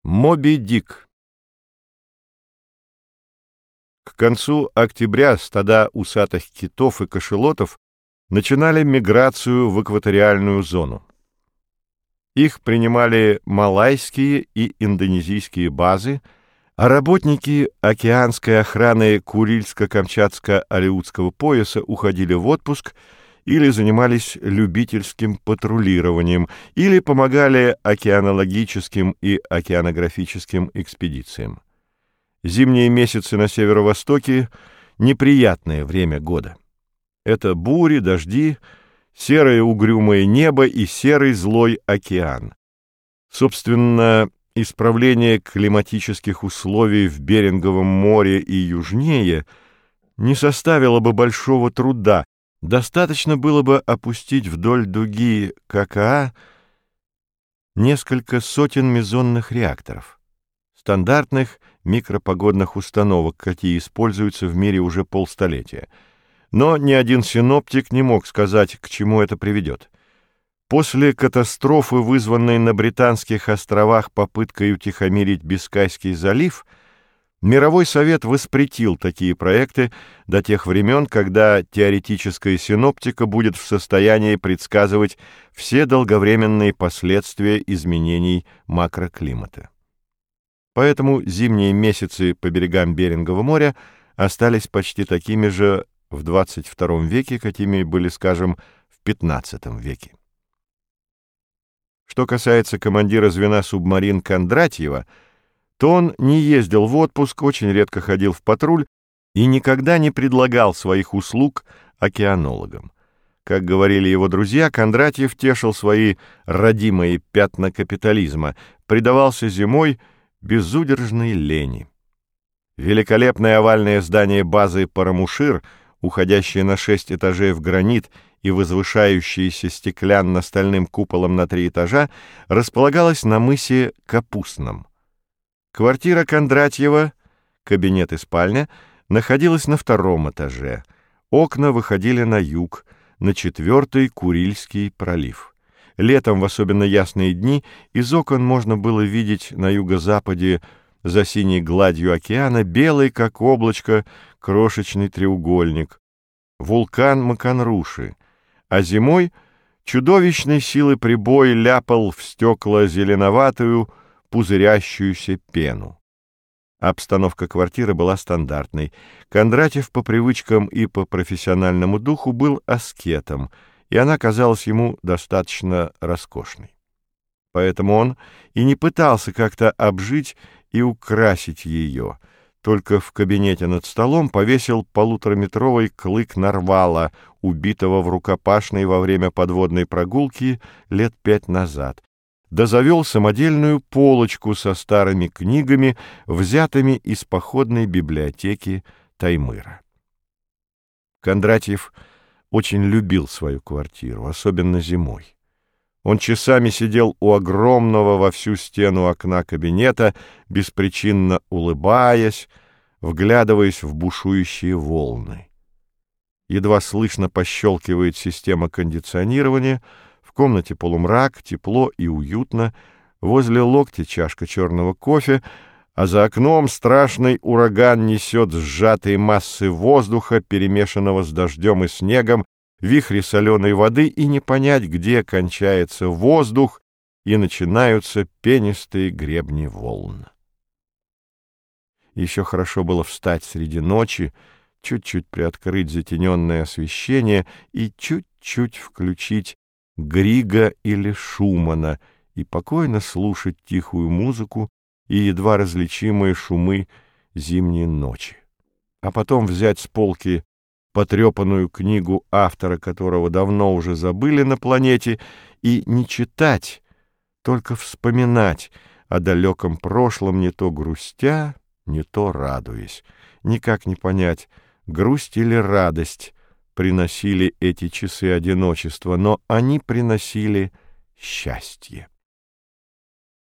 Моби Дик. К концу октября стада усатых китов и кашалотов начинали миграцию в экваториальную зону. Их принимали малайские и индонезийские базы, а работники океанской охраны Курильско-Камчатско-Алеутского пояса уходили в отпуск или занимались любительским патрулированием, или помогали океанологическим и океанографическим экспедициям. Зимние месяцы на северо-востоке — неприятное время года. Это бури, дожди, серое угрюмое небо и серый злой океан. Собственно, исправление климатических условий в Беринговом море и южнее не составило бы большого труда. Достаточно было бы опустить вдоль дуги ККА несколько сотен мезонных реакторов, стандартных микропогодных установок, какие используются в мире уже полстолетия. Но ни один синоптик не мог сказать, к чему это приведет. После катастрофы, вызванной на Британских островах попыткой утихомирить Бискайский залив, Мировой совет воспретил такие проекты до тех времен, когда теоретическая синоптика будет в состоянии предсказывать все долговременные последствия изменений макроклимата. Поэтому зимние месяцы по берегам Берингового моря остались почти такими же в 22 веке, какими были, скажем, в 15 веке. Что касается командира звена субмарин Кондратьева, то он не ездил в отпуск, очень редко ходил в патруль и никогда не предлагал своих услуг океанологам. Как говорили его друзья, Кондратьев тешил свои родимые пятна капитализма, предавался зимой безудержной лени. Великолепное овальное здание базы Парамушир, уходящее на 6 этажей в гранит и возвышающееся стеклянно-стальным куполом на 3 этажа, располагалось на мысе Капустном. Квартира Кондратьева, кабинет и спальня, находилась на 2 этаже. Окна выходили на юг, на 4-й Курильский пролив. Летом, в особенно ясные дни, из окон можно было видеть на юго-западе за синей гладью океана белый, как облачко, крошечный треугольник — вулкан Маканруши, а зимой чудовищной силы прибой ляпал в стекла зеленоватую, пузырящуюся пену. Обстановка квартиры была стандартной. Кондратьев по привычкам и по профессиональному духу был аскетом, и она казалась ему достаточно роскошной. Поэтому он и не пытался как-то обжить и украсить ее, только в кабинете над столом повесил 1,5-метровый клык нарвала, убитого в рукопашной во время подводной прогулки лет 5 назад, да завел самодельную полочку со старыми книгами, взятыми из походной библиотеки Таймыра. Кондратьев очень любил свою квартиру, особенно зимой. Он часами сидел у огромного во всю стену окна кабинета, беспричинно улыбаясь, вглядываясь в бушующие волны. Едва слышно пощелкивает система кондиционирования, в комнате полумрак, тепло и уютно, возле локтя чашка черного кофе, а за окном страшный ураган несет сжатые массы воздуха, перемешанного с дождем и снегом, вихри соленой воды, и не понять, где кончается воздух и начинаются пенистые гребни волн. Еще хорошо было встать среди ночи, чуть-чуть приоткрыть затененное освещение и чуть-чуть включить Грига или Шумана и покойно слушать тихую музыку и едва различимые шумы зимней ночи. А потом взять с полки потрепанную книгу, автора которого давно уже забыли на планете, и не читать, только вспоминать о далеком прошлом, не то грустя, не то радуясь. Никак не понять, грусть или радость приносили эти часы одиночества, но они приносили счастье.